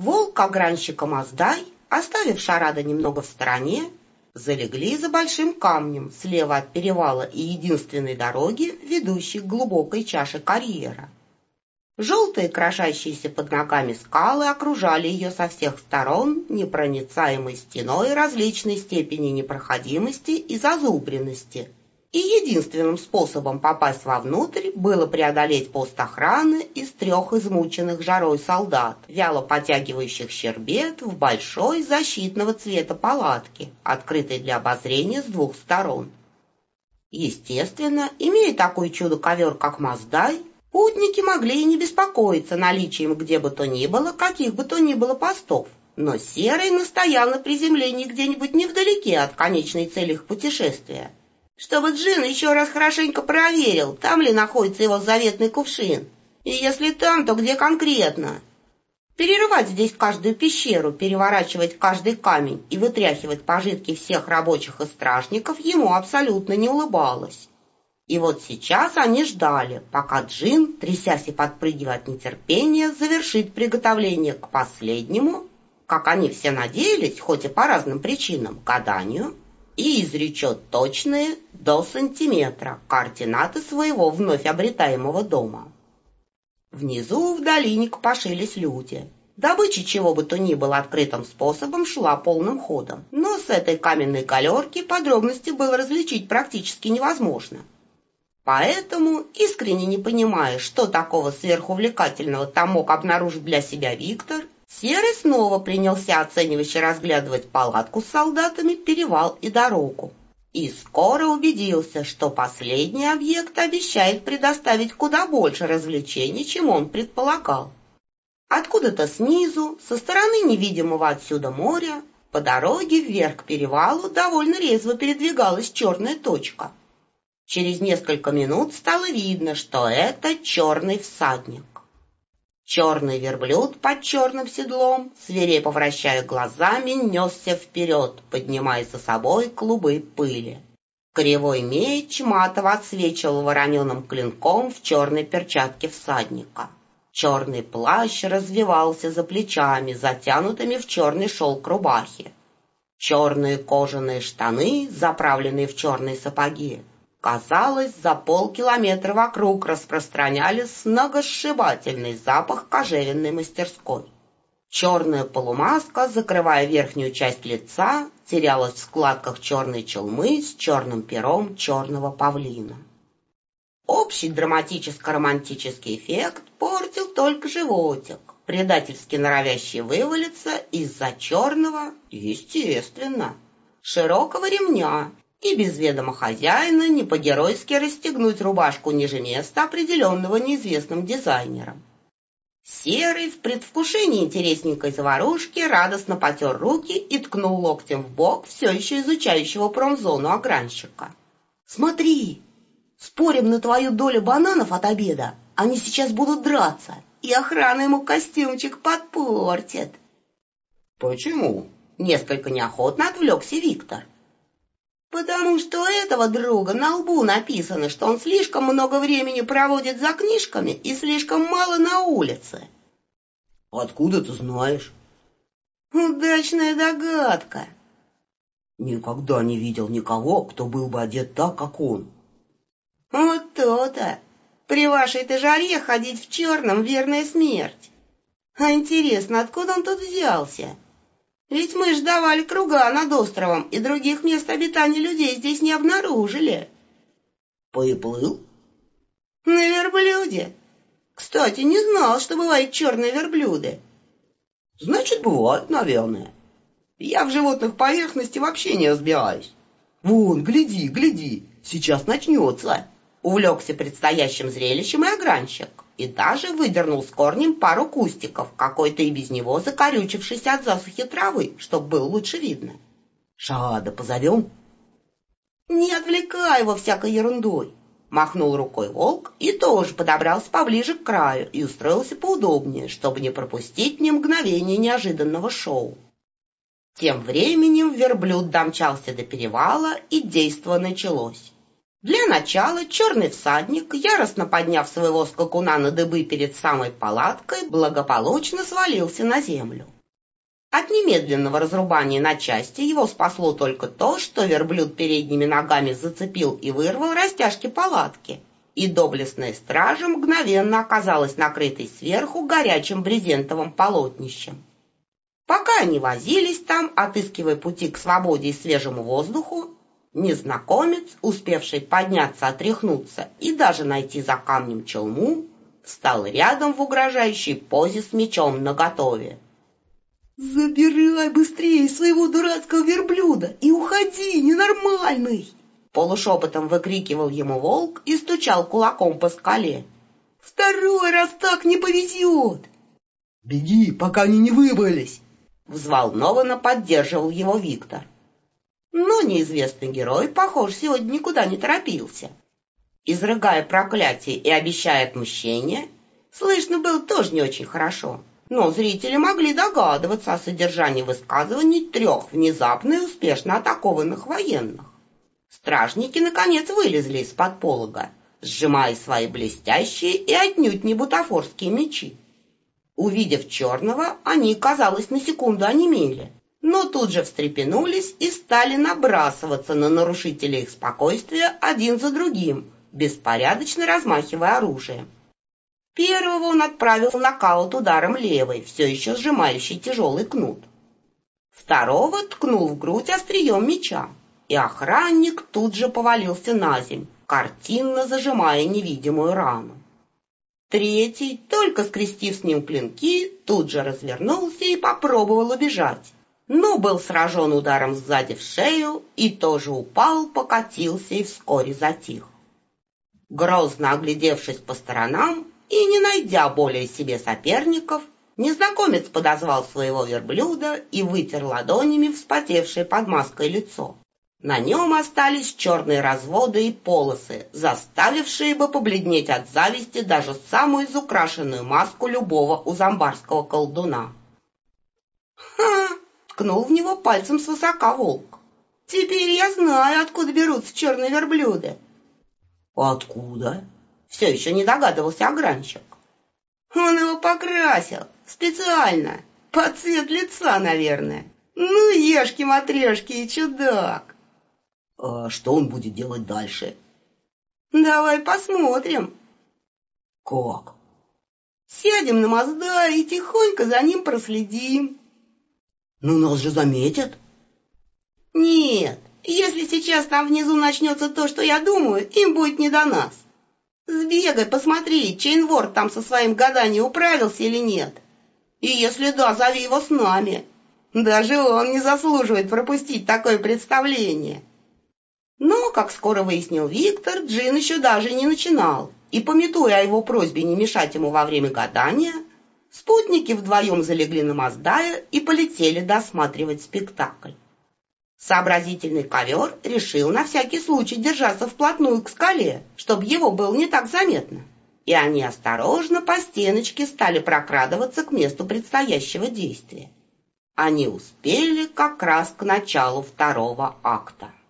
Волк, огранщик и Маздай, оставив Шарада немного в стороне, залегли за большим камнем слева от перевала и единственной дороги, ведущей к глубокой чаше карьера. Желтые, крошащиеся под ногами скалы окружали ее со всех сторон непроницаемой стеной различной степени непроходимости и зазубренности, и единственным способом попасть вовнутрь было преодолеть пост охраны из 3 измученных жарой солдат, вяло потягивающих щербет в большой защитного цвета палатке, открытой для обозрения с 2 сторон. Естественно, имея такой чудо-ковер, как Маздай, путники могли и не беспокоиться наличием где бы то ни было, каких бы то ни было постов. Но Серый настоял на приземлении где-нибудь невдалеке от конечной цели их путешествия, чтобы Джин еще раз хорошенько проверил, там ли находится его заветный кувшин, и если там, то где конкретно. Перерывать здесь каждую пещеру, переворачивать каждый камень и вытряхивать пожитки всех рабочих и стражников ему абсолютно не улыбалось. И вот сейчас они ждали, пока Джин, трясясь и подпрыгивая от нетерпения, завершит приготовление к последнему, как они все надеялись, хоть и по разным причинам, гаданию, и изречет точные до сантиметра координаты своего вновь обретаемого дома. Внизу в долине копошились люди. Добыча чего бы то ни было открытым способом шла полным ходом, но с этой каменной галерки подробности было различить практически невозможно. Поэтому, искренне не понимая, что такого сверхувлекательного там мог обнаружить для себя Виктор, Серый снова принялся оценивающе разглядывать палатку с солдатами, перевал и дорогу. И скоро убедился, что последний объект обещает предоставить куда больше развлечений, чем он предполагал. Откуда-то снизу, со стороны невидимого отсюда моря, по дороге вверх к перевалу довольно резво передвигалась черная точка. Через несколько минут стало видно, что это черный всадник. Черный верблюд под черным седлом, свирепо вращая глазами, несся вперед, поднимая за собой клубы пыли. Кривой меч матово отсвечивал вороненым клинком в черной перчатке всадника. Черный плащ развивался за плечами, затянутыми в черный шелк рубахи. Черные кожаные штаны, заправленные в черные сапоги, казалось, за полкилометра вокруг распространяли сногсшибательный запах кожевенной мастерской. Черная полумаска, закрывая верхнюю часть лица, терялась в складках черной челмы с черным пером черного павлина. Общий драматическо-романтический эффект портил только животик, предательски норовящий вывалиться из-за черного, естественно, широкого ремня, и без ведома хозяина не по-геройски расстегнуть рубашку ниже места, определенного неизвестным дизайнером. Серый в предвкушении интересненькой заварушки радостно потер руки и ткнул локтем в бок все еще изучающего промзону огранщика. «Смотри, спорим на твою долю бананов от обеда, они сейчас будут драться, и охрана ему костюмчик подпортит». «Почему?» — несколько неохотно отвлекся Виктор. «Потому что у этого друга на лбу написано, что он слишком много времени проводит за книжками и слишком мало на улице». «Откуда ты знаешь?» «Удачная догадка». «Никогда не видел никого, кто был бы одет так, как он». «Вот то-то. При вашей-то жаре ходить в черном — верная смерть. А интересно, откуда он тут взялся? Ведь мы ж давали круга над островом, и других мест обитания людей здесь не обнаружили». «Приплыл?» «На верблюде. Кстати, не знал, что бывают черные верблюды». «Значит, бывают, наверное. Я в животных поверхности вообще не разбираюсь. Вон, гляди, гляди, сейчас начнется». Увлекся предстоящим зрелищем и огранщик, и даже выдернул с корнем пару кустиков, какой-то и без него закорючившийся от засухи травы, чтобы было лучше видно. «Шарада позовем?» «Не отвлекай его всякой ерундой», — махнул рукой волк и тоже подобрался поближе к краю и устроился поудобнее, чтобы не пропустить ни мгновения неожиданного шоу. Тем временем верблюд домчался до перевала, и действо началось. Для начала черный всадник, яростно подняв своего скакуна на дыбы перед самой палаткой, благополучно свалился на землю. От немедленного разрубания на части его спасло только то, что верблюд передними ногами зацепил и вырвал растяжки палатки, и доблестная стража мгновенно оказалась накрытой сверху горячим брезентовым полотнищем. Пока они возились там, отыскивая пути к свободе и свежему воздуху, незнакомец, успевший подняться, отряхнуться и даже найти за камнем челму, встал рядом в угрожающей позе с мечом наготове. «Забирай быстрее своего дурацкого верблюда и уходи, ненормальный!» Полушепотом выкрикивал ему волк и стучал кулаком по скале. «Второй раз так не повезет!» «Беги, пока они не выбрались!» Взволнованно поддерживал его Виктор. Но неизвестный герой, похоже, сегодня никуда не торопился. Изрыгая проклятие и обещая отмщение, слышно было тоже не очень хорошо, но зрители могли догадываться о содержании высказываний 3 внезапно и успешно атакованных военных. Стражники, наконец, вылезли из-под полога, сжимая свои блестящие и отнюдь не бутафорские мечи. Увидев черного, они, казалось, на секунду онемели, но тут же встрепенулись и стали набрасываться на нарушителей их спокойствия один за другим, беспорядочно размахивая оружием. Первого он отправил в нокаут ударом левой, все еще сжимающей тяжелый кнут. Второго ткнул в грудь острием меча, и охранник тут же повалился на земь, картинно зажимая невидимую рану. Третий, только скрестив с ним клинки, тут же развернулся и попробовал убежать, но был сражен ударом сзади в шею и тоже упал, покатился и вскоре затих. Грозно оглядевшись по сторонам и не найдя более себе соперников, незнакомец подозвал своего верблюда и вытер ладонями вспотевшее под маской лицо. На нем остались черные разводы и полосы, заставившие бы побледнеть от зависти даже самую изукрашенную маску любого узамбарского колдуна. «Ха!» — ткнул в него пальцем свысока волк. «Теперь я знаю, откуда берутся черные верблюды». «Откуда?» — все еще не догадывался огранщик. «Он его покрасил, специально, под цвет лица, наверное. Ну, ешки-матрешки и чудак!» «А что он будет делать дальше?» «Давай посмотрим». «Как?» «Сядем на Мазда и тихонько за ним проследим». «Ну нас же заметят». «Нет, если сейчас там внизу начнется то, что я думаю, им будет не до нас. Сбегай, посмотри, Чейнворд там со своим гаданием управился или нет. И если да, зови его с нами. Даже он не заслуживает пропустить такое представление». Но, как скоро выяснил Виктор, Джин еще даже не начинал, и, памятуя о его просьбе не мешать ему во время гадания, спутники вдвоем залегли на Маздае и полетели досматривать спектакль. Сообразительный ковер решил на всякий случай держаться вплотную к скале, чтобы его было не так заметно, и они осторожно по стеночке стали прокрадываться к месту предстоящего действия. Они успели как раз к началу 2-го акта.